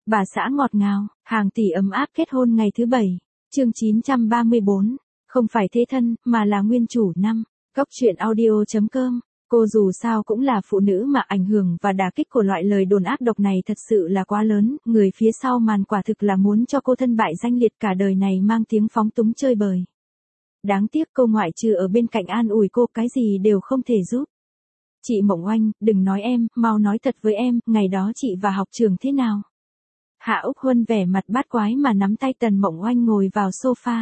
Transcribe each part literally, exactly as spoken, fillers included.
Bà xã ngọt ngào, hàng tỷ ấm áp kết hôn ngày thứ bảy. Chương chín trăm ba mươi bốn. Không phải thế thân, mà là nguyên chủ năm. Cóc truyện audio chấm com. Cô dù sao cũng là phụ nữ mà ảnh hưởng và đả kích của loại lời đồn ác độc này thật sự là quá lớn, người phía sau màn quả thực là muốn cho cô thân bại danh liệt cả đời này mang tiếng phóng túng chơi bời. Đáng tiếc cô ngoại trừ ở bên cạnh an ủi cô cái gì đều không thể giúp. Chị Mộng Oanh, đừng nói em, mau nói thật với em, ngày đó chị và học trường thế nào? Hạ Úc Huân vẻ mặt bát quái mà nắm tay Tần Mộng Oanh ngồi vào sofa.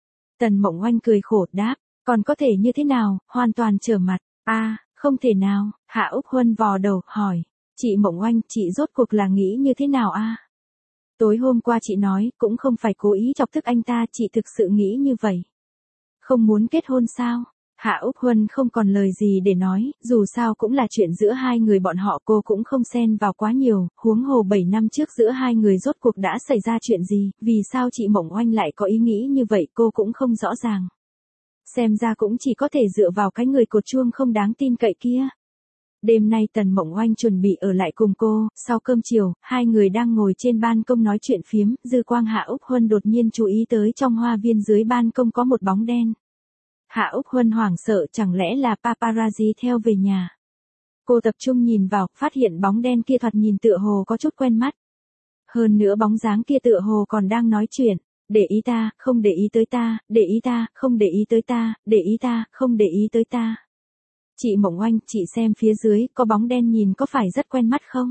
Tần Mộng Oanh cười khổ đáp, còn có thể như thế nào, hoàn toàn trở mặt. A, à, không thể nào. Hạ Úc Huân vò đầu, hỏi, chị Mộng Oanh, chị rốt cuộc là nghĩ như thế nào a? À? Tối hôm qua chị nói, cũng không phải cố ý chọc tức anh ta, chị thực sự nghĩ như vậy. Không muốn kết hôn sao? Hạ Úc Huân không còn lời gì để nói, dù sao cũng là chuyện giữa hai người bọn họ, cô cũng không xen vào quá nhiều, huống hồ bảy năm trước giữa hai người rốt cuộc đã xảy ra chuyện gì, vì sao chị Mộng Oanh lại có ý nghĩ như vậy cô cũng không rõ ràng. Xem ra cũng chỉ có thể dựa vào cái người cột chuông không đáng tin cậy kia. Đêm nay Tần Mộng Oanh chuẩn bị ở lại cùng cô, sau cơm chiều, hai người đang ngồi trên ban công nói chuyện phiếm, dư quang Hạ Úc Huân đột nhiên chú ý tới trong hoa viên dưới ban công có một bóng đen. Hạ Úc Huân hoảng sợ, chẳng lẽ là paparazzi theo về nhà. Cô tập trung nhìn vào, phát hiện bóng đen kia thoạt nhìn tựa hồ có chút quen mắt. Hơn nữa bóng dáng kia tựa hồ còn đang nói chuyện, để ý ta, không để ý tới ta, để ý ta, không để ý tới ta, để ý ta, không để ý tới ta. Chị Mộng Oanh, chị xem phía dưới, có bóng đen nhìn có phải rất quen mắt không?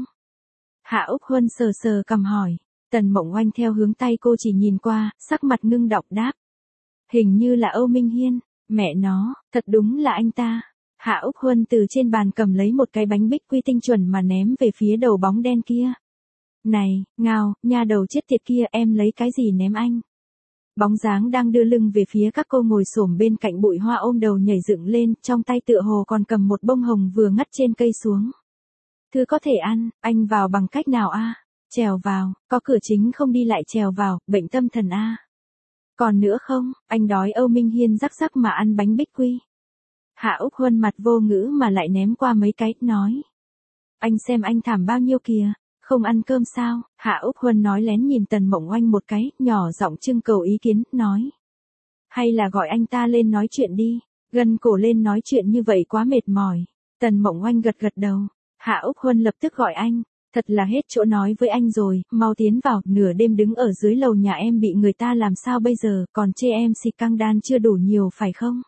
Hạ Úc Huân sờ sờ cằm hỏi. Tần Mộng Oanh theo hướng tay cô chỉ nhìn qua, sắc mặt ngưng đọng đáp. Hình như là Âu Minh Hiên. Mẹ nó, thật đúng là anh ta. Hạ Úc Huân từ trên bàn cầm lấy một cái bánh bích quy tinh chuẩn mà ném về phía đầu bóng đen kia. Này, ngao, nha đầu chết tiệt kia, em lấy cái gì ném anh? Bóng dáng đang đưa lưng về phía các cô ngồi xổm bên cạnh bụi hoa ôm đầu nhảy dựng lên, trong tay tựa hồ còn cầm một bông hồng vừa ngắt trên cây xuống. Thứ có thể ăn, anh vào bằng cách nào a? À? Trèo vào, có cửa chính không đi lại trèo vào, bệnh tâm thần a. À? Còn nữa không, anh đói. Âu Minh Hiên rắc rắc mà ăn bánh bích quy. Hạ Úc Huân mặt vô ngữ mà lại ném qua mấy cái, nói. Anh xem anh thảm bao nhiêu kìa, không ăn cơm sao? Hạ Úc Huân nói lén nhìn Tần Mộng Oanh một cái, nhỏ giọng trưng cầu ý kiến, nói. Hay là gọi anh ta lên nói chuyện đi, gân cổ lên nói chuyện như vậy quá mệt mỏi. Tần Mộng Oanh gật gật đầu. Hạ Úc Huân lập tức gọi anh. Thật là hết chỗ nói với anh rồi, mau tiến vào, nửa đêm đứng ở dưới lầu nhà em bị người ta làm sao bây giờ, còn chê em xịt căng đan chưa đủ nhiều phải không?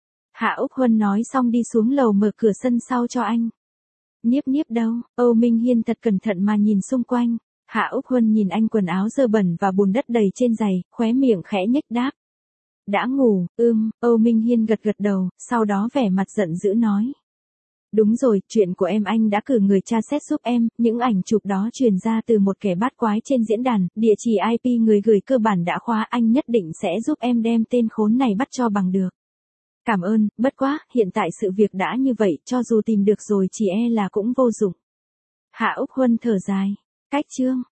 Hạ Úc Huân nói xong đi xuống lầu mở cửa sân sau cho anh. Nhiếp nhiếp đâu? Âu Minh Hiên thật cẩn thận mà nhìn xung quanh. Hạ Úc Huân nhìn anh quần áo dơ bẩn và bùn đất đầy trên giày, khóe miệng khẽ nhếch đáp. Đã ngủ, ưm, Âu Minh Hiên gật gật đầu, sau đó vẻ mặt giận dữ nói. Đúng rồi, chuyện của em anh đã cử người tra xét giúp em, những ảnh chụp đó truyền ra từ một kẻ bát quái trên diễn đàn, địa chỉ i pê người gửi cơ bản đã khóa, anh nhất định sẽ giúp em đem tên khốn này bắt cho bằng được. Cảm ơn, bất quá, hiện tại sự việc đã như vậy, cho dù tìm được rồi chỉ e là cũng vô dụng. Hạ Úc Huân thở dài. Cách chương.